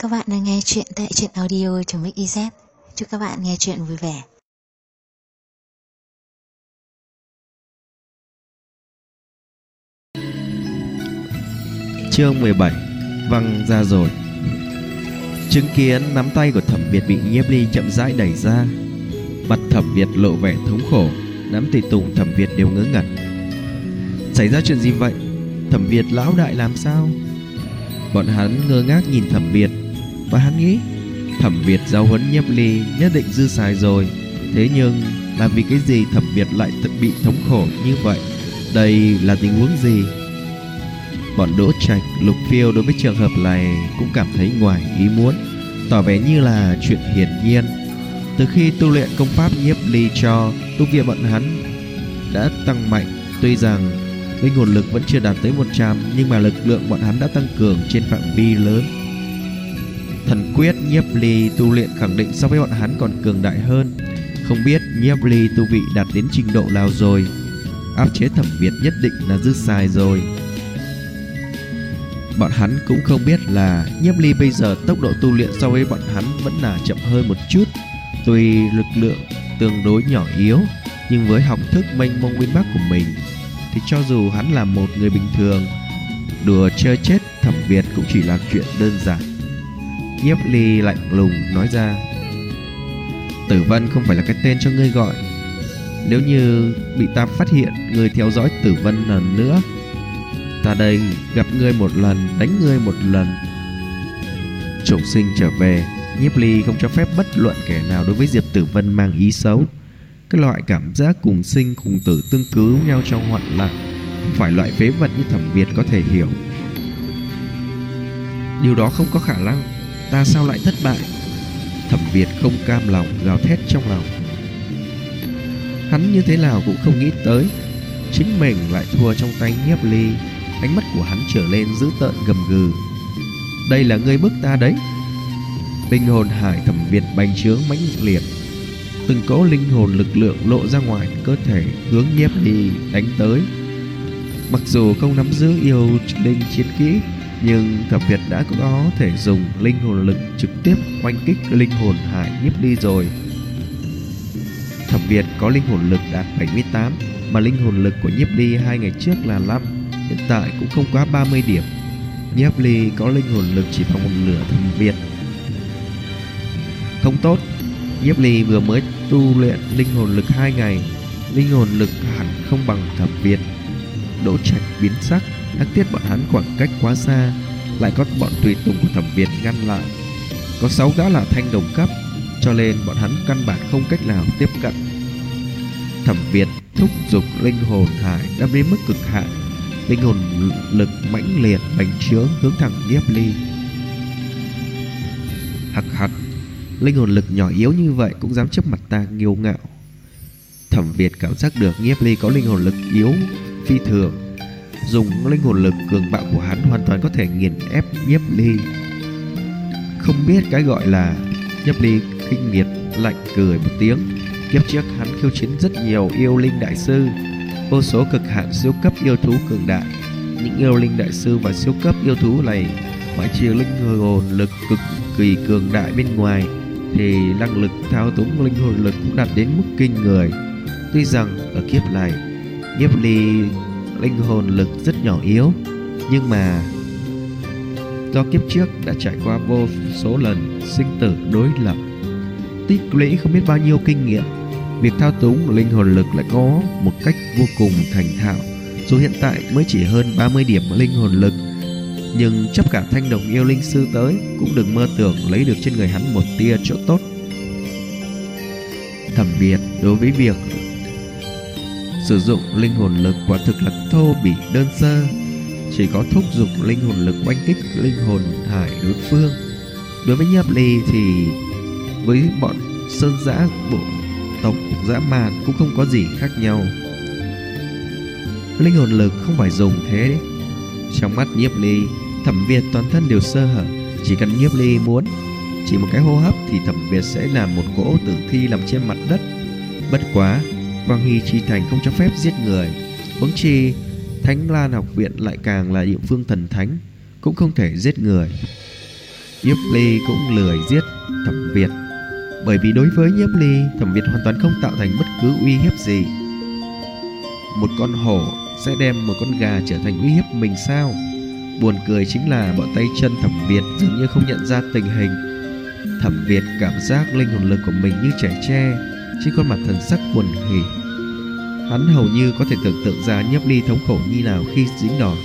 Các bạn đang nghe chuyện tại truyện audio.mix.iz. Chúc các bạn nghe chuyện vui vẻ. Chương 17. Văng ra rồi. Chứng kiến nắm tay của Thẩm Việt bị Nhiếp Ly chậm rãi đẩy ra, mặt Thẩm Việt lộ vẻ thống khổ. Đám tùy tùng Thẩm Việt đều ngớ ngẩn. Xảy ra chuyện gì vậy? Thẩm Việt lão đại làm sao? Bọn hắn ngơ ngác nhìn Thẩm Việt, và hắn nghĩ Thẩm Việt giáo huấn Nhiếp Ly nhất định dư xài rồi. Thế nhưng là vì cái gì Thẩm Việt lại bị thống khổ như vậy? Đây là tình huống gì? Bọn Đỗ Trạch, Lục Phiêu đối với trường hợp này cũng cảm thấy ngoài ý muốn, tỏ vẻ như là chuyện hiển nhiên. Từ khi tu luyện công pháp Nhiếp Ly cho, tu vi bọn hắn đã tăng mạnh. Tuy rằng linh hồn lực vẫn chưa đạt tới 100, nhưng mà lực lượng bọn hắn đã tăng cường trên phạm vi lớn. Thần quyết Nhiếp Ly tu luyện khẳng định so với bọn hắn còn cường đại hơn. Không biết Nhiếp Ly tu vị đạt đến trình độ nào rồi. Áp chế Thẩm Việt nhất định là dư xài rồi. Bọn hắn cũng không biết là Nhiếp Ly bây giờ tốc độ tu luyện so với bọn hắn vẫn là chậm hơn một chút. Tuy lực lượng tương đối nhỏ yếu, nhưng với học thức mênh mông uyên bác của mình thì cho dù hắn là một người bình thường, đùa chơi chết Thẩm Việt cũng chỉ là chuyện đơn giản. Nhiếp Ly lạnh lùng nói ra: Tử Vân không phải là cái tên cho ngươi gọi. Nếu như bị ta phát hiện ngươi theo dõi Tử Vân lần nữa, ta đây gặp ngươi một lần, đánh ngươi một lần. Trọng sinh trở về, Nhiếp Ly không cho phép bất luận kẻ nào đối với Diệp Tử Vân mang ý xấu. Cái loại cảm giác cùng sinh cùng tử tương cứu nhau trong hoạn nạn, không phải loại phế vật như Thẩm Việt có thể hiểu. Điều đó không có khả năng. Ta sao lại thất bại? Thẩm Việt không cam lòng gào thét trong lòng. Hắn như thế nào cũng không nghĩ tới chính mình lại thua trong tay Nhiếp Ly. Ánh mắt của hắn trở lên dữ tợn gầm gừ. Đây là ngươi bức ta đấy. Linh hồn hải Thẩm Việt bành trướng mãnh liệt, từng cỗ linh hồn lực lượng lộ ra ngoài cơ thể hướng Nhiếp Ly đánh tới. Mặc dù không nắm giữ yêu linh chiến kỹ, nhưng Thẩm Việt đã có thể dùng linh hồn lực trực tiếp oanh kích linh hồn hải Nhiếp Ly rồi. Thẩm Việt có linh hồn lực đạt 78, mà linh hồn lực của Nhiếp Ly 2 ngày trước là 5, hiện tại cũng không quá 30 điểm. Nhiếp Ly có linh hồn lực chỉ bằng một nửa Thẩm Việt. Không tốt, Nhiếp Ly vừa mới tu luyện linh hồn lực 2 ngày, linh hồn lực hẳn không bằng Thẩm Việt. Đỗ Trạch biến sắc, đáng tiếc bọn hắn khoảng cách quá xa, lại có bọn tùy tùng của Thẩm Việt ngăn lại. Có 6 gã là thanh đồng cấp, cho nên bọn hắn căn bản không cách nào tiếp cận. Thẩm Việt thúc giục linh hồn hải đã đến mức cực hạn, linh hồn lực mãnh liệt bành trướng hướng thẳng Nhiếp Ly. Hặc hặc, linh hồn lực nhỏ yếu như vậy cũng dám trước mặt ta kiêu ngạo. Thẩm Việt cảm giác được Nhiếp Ly có linh hồn lực yếu phi thường, dùng linh hồn lực cường bạo của hắn hoàn toàn có thể nghiền ép Nhiếp Ly. Không biết cái gọi là Nhiếp Ly khinh miệt lạnh cười một tiếng. Kiếp trước hắn khiêu chiến rất nhiều yêu linh đại sư, vô số cực hạn siêu cấp yêu thú cường đại. Những yêu linh đại sư và siêu cấp yêu thú này ngoại trừ linh hồn lực cực kỳ cường đại bên ngoài, thì năng lực thao túng linh hồn lực cũng đạt đến mức kinh người. Tuy rằng ở kiếp này Nhiếp Ly linh hồn lực rất nhỏ yếu, nhưng mà do kiếp trước đã trải qua vô số lần sinh tử đối lập, tích lũy không biết bao nhiêu kinh nghiệm, việc thao túng linh hồn lực lại có một cách vô cùng thành thạo. Dù hiện tại mới chỉ hơn 30 điểm linh hồn lực, nhưng chấp cả thanh đồng yêu linh sư tới cũng đừng mơ tưởng lấy được trên người hắn một tia chỗ tốt. Thẩm Việt đối với việc sử dụng linh hồn lực quả thực là thô bỉ đơn sơ, chỉ có thúc giục linh hồn lực oanh kích linh hồn hải đối phương. Đối với Nhiếp Ly thì với bọn sơn dã bộ tộc dã man cũng không có gì khác nhau. Linh hồn lực không phải dùng thế đấy. Trong mắt Nhiếp Ly, Thẩm Việt toàn thân đều sơ hở. Chỉ cần Nhiếp Ly muốn, chỉ một cái hô hấp thì Thẩm Việt sẽ làm một cỗ tử thi nằm trên mặt đất. Bất quá Quang Hy Chi Thành không cho phép giết người, huống chi Thánh Lan học viện lại càng là địa phương thần thánh, cũng không thể giết người. Nhiếp Ly cũng lười giết Thẩm Việt, bởi vì đối với Nhiếp Ly, Thẩm Việt hoàn toàn không tạo thành bất cứ uy hiếp gì. Một con hổ sẽ đem một con gà trở thành uy hiếp mình sao? Buồn cười chính là bọn tay chân Thẩm Việt dường như không nhận ra tình hình. Thẩm Việt cảm giác linh hồn lực của mình như trẻ tre, trên khuôn mặt thần sắc buồn hỉ. Hắn hầu như có thể tưởng tượng ra Nhiếp Ly thống khổ như nào khi dính đòn.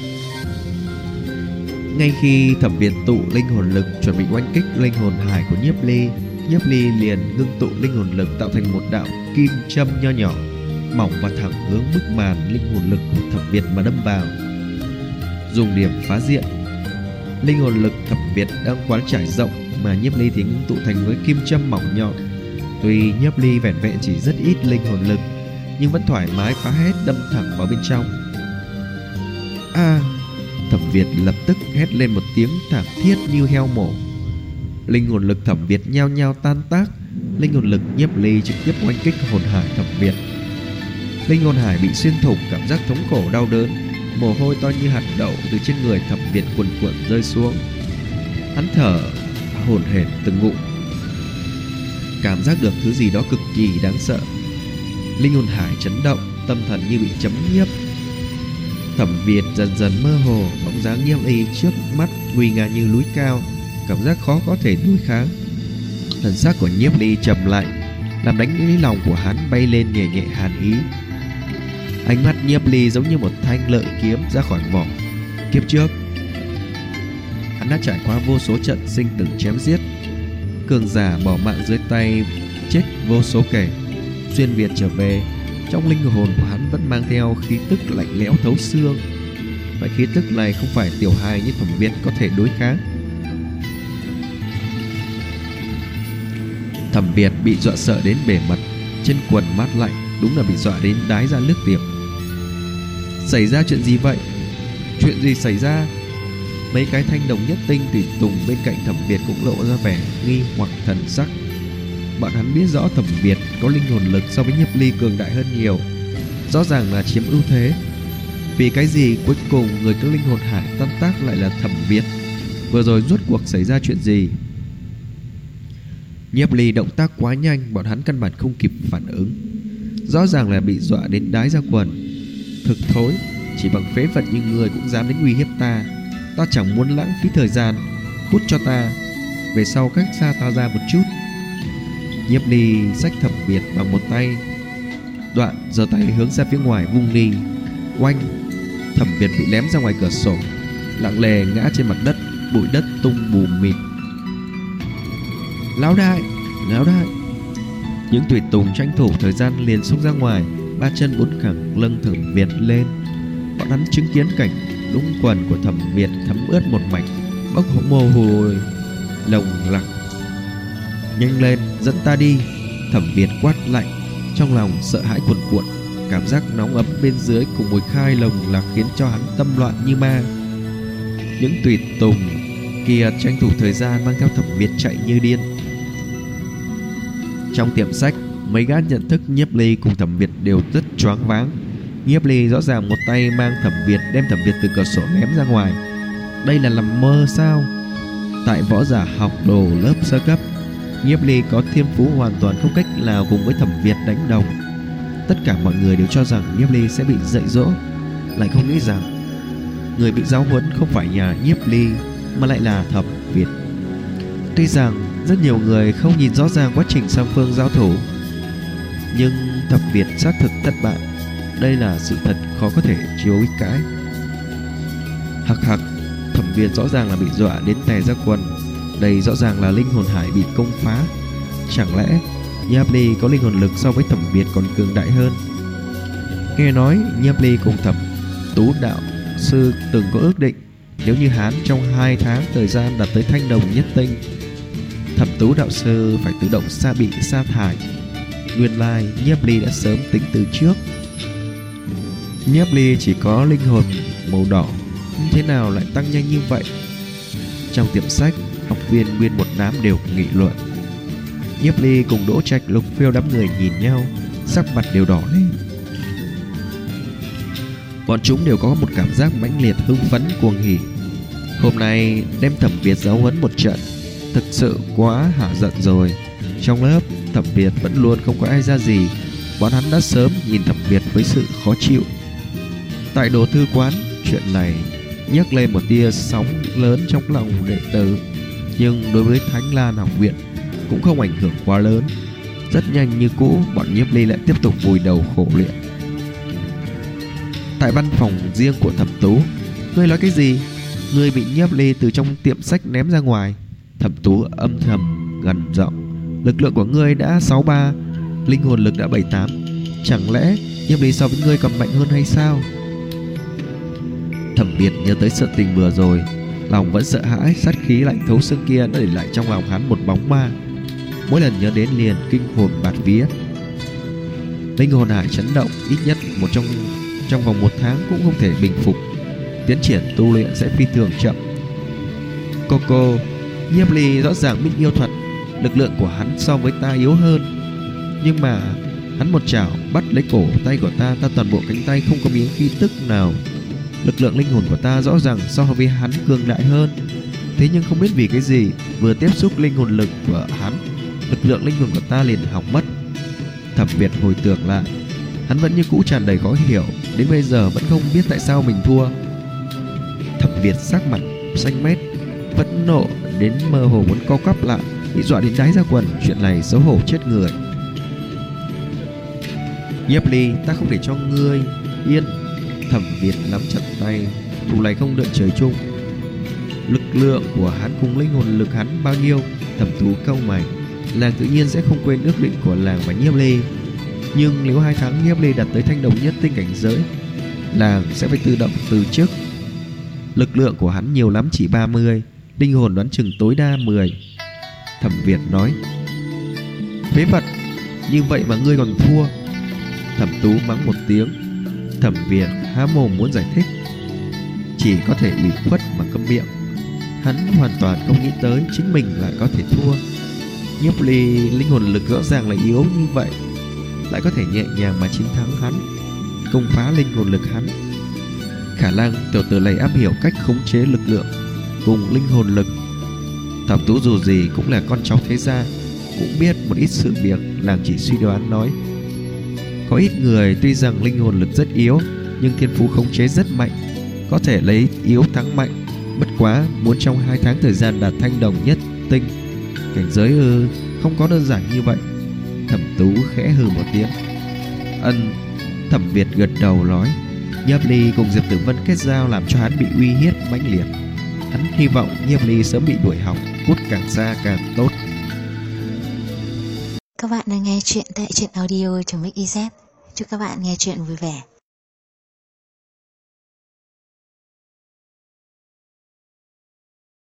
Ngay khi Thẩm Việt tụ linh hồn lực chuẩn bị oanh kích linh hồn hải của Nhiếp Ly liền ngưng tụ linh hồn lực tạo thành một đạo kim châm nho nhỏ, mỏng và thẳng hướng bức màn linh hồn lực của Thẩm Việt mà đâm vào, dùng điểm phá diện. Linh hồn lực Thẩm Việt đang quán trải rộng, mà Nhiếp Ly thì ngưng tụ thành với kim châm mỏng nhọn. Tuy Nhiếp Ly vẻn vẹn chỉ rất ít linh hồn lực, nhưng vẫn thoải mái phá hết, đâm thẳng vào bên trong. Thẩm Việt lập tức hét lên một tiếng thảm thiết như heo mổ. Linh hồn lực Thẩm Việt nhao nhao tan tác. Linh hồn lực Nhiếp Ly trực tiếp oanh kích hồn hải Thẩm Việt. Linh hồn hải bị xuyên thủng, cảm giác thống khổ đau đớn, mồ hôi to như hạt đậu từ trên người Thẩm Việt cuồn cuộn rơi xuống. Hắn thở hổn hển từng ngụm, cảm giác được thứ gì đó cực kỳ đáng sợ. Linh hồn hải chấn động, tâm thần như bị chấm nhiếp. Thẩm Việt dần dần mơ hồ, bóng dáng Nhiếp Ly trước mắt nguy nga như núi cao, cảm giác khó có thể đối kháng. Thần sắc của Nhiếp Ly trầm lại, làm đánh lý lòng của hắn bay lên nhẹ nhẹ hàn ý. Ánh mắt Nhiếp Ly giống như một thanh lợi kiếm ra khỏi vỏ. Kiếp trước hắn đã trải qua vô số trận sinh tử chém giết, cường giả bỏ mạng dưới tay chết vô số kể. Xuyên Việt trở về, trong linh hồn của hắn vẫn mang theo khí tức lạnh lẽo thấu xương. Vậy khí tức này không phải tiểu hài như Thẩm Việt có thể đối kháng. Thẩm Việt bị dọa sợ đến bể mặt, trên quần mát lạnh, đúng là bị dọa đến đái ra nước tiểu. Xảy ra chuyện gì vậy? Chuyện gì xảy ra? Mấy cái thanh đồng nhất tinh tùy tùng bên cạnh Thẩm Việt cũng lộ ra vẻ nghi hoặc thần sắc. Bọn hắn biết rõ Thẩm Việt có linh hồn lực so với Nhiếp Ly cường đại hơn nhiều, rõ ràng là chiếm ưu thế. Vì cái gì cuối cùng người có linh hồn hải tan tác lại là Thẩm Việt? Vừa rồi rốt cuộc xảy ra chuyện gì? Nhiếp Ly động tác quá nhanh, bọn hắn căn bản không kịp phản ứng. Rõ ràng là bị dọa đến đái ra quần. Thực thối, chỉ bằng phế vật như người cũng dám đến uy hiếp ta. Ta chẳng muốn lãng phí thời gian, cút cho ta, về sau cách xa ta ra một chút. Nhiếp Ly xách Thẩm Việt bằng một tay, đoạn giơ tay hướng ra phía ngoài vung đi. Oanh! Thẩm Việt bị ném ra ngoài cửa sổ, lặng lề ngã trên mặt đất, bụi đất tung bù mịt. Lão đại! Lão đại! Những tùy tùng tranh thủ thời gian liền xông ra ngoài, ba chân bốn cẳng lâng Thẩm Việt lên. Bọn hắn chứng kiến cảnh đúng quần của Thẩm Việt thấm ướt một mảnh, bốc mồ hôi lồng lặc. Nhanh lên, dẫn ta đi! Thẩm Việt quát lạnh, trong lòng sợ hãi cuồn cuộn. Cảm giác nóng ấm bên dưới cùng mùi khai lồng lạc khiến cho hắn tâm loạn như ma. Những tùy tùng kia tranh thủ thời gian mang theo Thẩm Việt chạy như điên. Trong tiệm sách, mấy gã nhận thức Nhiếp Ly cùng Thẩm Việt đều rất choáng váng. Nhiếp Ly rõ ràng một tay mang Thẩm Việt, đem Thẩm Việt từ cửa sổ ném ra ngoài. Đây là nằm mơ sao? Tại võ giả học đồ lớp sơ cấp, Nhiếp Ly có thiên phú hoàn toàn không cách nào cùng với Thẩm Việt đánh đồng. Tất cả mọi người đều cho rằng Nhiếp Ly sẽ bị dạy dỗ, lại không nghĩ rằng người bị giáo huấn không phải nhà Nhiếp Ly mà lại là Thẩm Việt. Tuy rằng rất nhiều người không nhìn rõ ràng quá trình song phương giao thủ, nhưng Thẩm Việt xác thực thất bại. Đây là sự thật khó có thể chối cãi. Hặc hặc, Thẩm Việt rõ ràng là bị dọa đến tè ra quần. Đây rõ ràng là linh hồn hải bị công phá. Chẳng lẽ Nhiếp Ly có linh hồn lực so với Thẩm Việt còn cường đại hơn? Nghe nói Nhiếp Ly cùng Thẩm Tú đạo sư từng có ước định, nếu như hắn trong 2 tháng thời gian đạt tới thanh đồng nhất tinh, Thẩm Tú đạo sư phải tự động bị sa thải. Nguyên lai Nhiếp Ly đã sớm tính từ trước. Nhiếp Ly chỉ có linh hồn màu đỏ, thế nào lại tăng nhanh như vậy? Trong tiệm sách, học viên nguyên một đám đều nghị luận. Nhiếp Ly cùng Đỗ Trạch, Lục Phiêu đám người nhìn nhau, sắc mặt đều đỏ lên. Bọn chúng đều có một cảm giác mãnh liệt hưng phấn cuồng hỉ. Hôm nay đem Thẩm Việt giáo huấn một trận, Thực sự quá hả giận rồi. Trong lớp, Thẩm Việt vẫn luôn không có ai ra gì. Bọn hắn đã sớm nhìn Thẩm Việt với sự khó chịu. Tại đồ thư quán, chuyện này nhấc lên một tia sóng lớn trong lòng đệ tử, nhưng đối với Thánh Lan học viện cũng không ảnh hưởng quá lớn. Rất nhanh như cũ, bọn Nhiếp Ly lại tiếp tục vùi đầu khổ luyện. Tại văn phòng riêng của Thẩm Tú. Ngươi nói cái gì? Ngươi bị Nhiếp Ly từ trong tiệm sách ném ra ngoài. Thẩm Tú âm thầm gần giọng. Lực lượng của ngươi đã 63, linh hồn lực đã 78. Chẳng lẽ Nhiếp Ly so với ngươi còn mạnh hơn hay sao? Thẩm Việt nhớ tới sự tình vừa rồi, lòng vẫn sợ hãi. Sát khí lạnh thấu xương kia đã để lại trong lòng hắn một bóng ma. Mỗi lần nhớ đến liền kinh hồn bạt vía. Linh hồn hải chấn động, ít nhất trong vòng 1 tháng cũng không thể bình phục. Tiến triển tu luyện sẽ phi thường chậm. Cô Nhiếp Ly rõ ràng biết yêu thuật. Lực lượng của hắn so với ta yếu hơn, nhưng mà hắn một chảo bắt lấy cổ tay của ta, toàn bộ cánh tay không có miếng khí tức nào. Lực lượng linh hồn của ta rõ ràng so với hắn cường đại hơn. Thế nhưng không biết vì cái gì, vừa tiếp xúc linh hồn lực của hắn, lực lượng linh hồn của ta liền hỏng mất. Thẩm Việt hồi tưởng lại, hắn vẫn như cũ tràn đầy khó hiểu, đến bây giờ vẫn không biết tại sao mình thua. Thẩm Việt sắc mặt xanh mét, phẫn nộ đến mơ hồ muốn co quắp lại, bị dọa đến đáy ra quần. Chuyện này xấu hổ chết người. Nhiếp Ly, ta không để cho ngươi yên. Thẩm Việt nắm chặt tay, thù này không đợi trời chung. Lực lượng của hắn cùng linh hồn lực hắn bao nhiêu? Thẩm Tú cau mày. Làng tự nhiên sẽ không quên ước định của làng và Nhiếp Ly, nhưng nếu 2 tháng Nhiếp Ly đạt tới thanh đồng nhất tinh cảnh giới, làng sẽ phải tự động từ chức. Lực lượng của hắn nhiều lắm chỉ 30, linh hồn đoán chừng tối đa 10. Thẩm Việt nói. Phế vật, như vậy mà ngươi còn thua. Thẩm Tú mắng một tiếng. Thẩm Việt há mồm muốn giải thích, chỉ có thể ủy khuất mà câm miệng. Hắn hoàn toàn không nghĩ tới chính mình lại có thể thua. Nhiếp Ly linh hồn lực rõ ràng là yếu như vậy, lại có thể nhẹ nhàng mà chiến thắng hắn, công phá linh hồn lực hắn. Khả năng tiểu tử này am hiểu cách khống chế lực lượng cùng linh hồn lực. Thẩm Tú dù gì cũng là con cháu thế gia, cũng biết một ít sự việc, làm chỉ suy đoán nói. Có ít người tuy rằng linh hồn lực rất yếu, nhưng thiên phú khống chế rất mạnh, có thể lấy yếu thắng mạnh. Bất quá muốn trong 2 tháng thời gian đạt thanh đồng nhất tinh cảnh giới không có đơn giản như vậy. Thẩm Tú khẽ hừ một tiếng. Thẩm Việt gật đầu nói. Nhiếp Ly cùng Diệp Tử Vân kết giao làm cho hắn bị uy hiếp mãnh liệt. Hắn hy vọng Nhiếp Ly sớm bị đuổi học, cút càng xa càng tốt. Các bạn đang nghe chuyện tại truyện audio.mix.iz. Chúc các bạn nghe chuyện vui vẻ.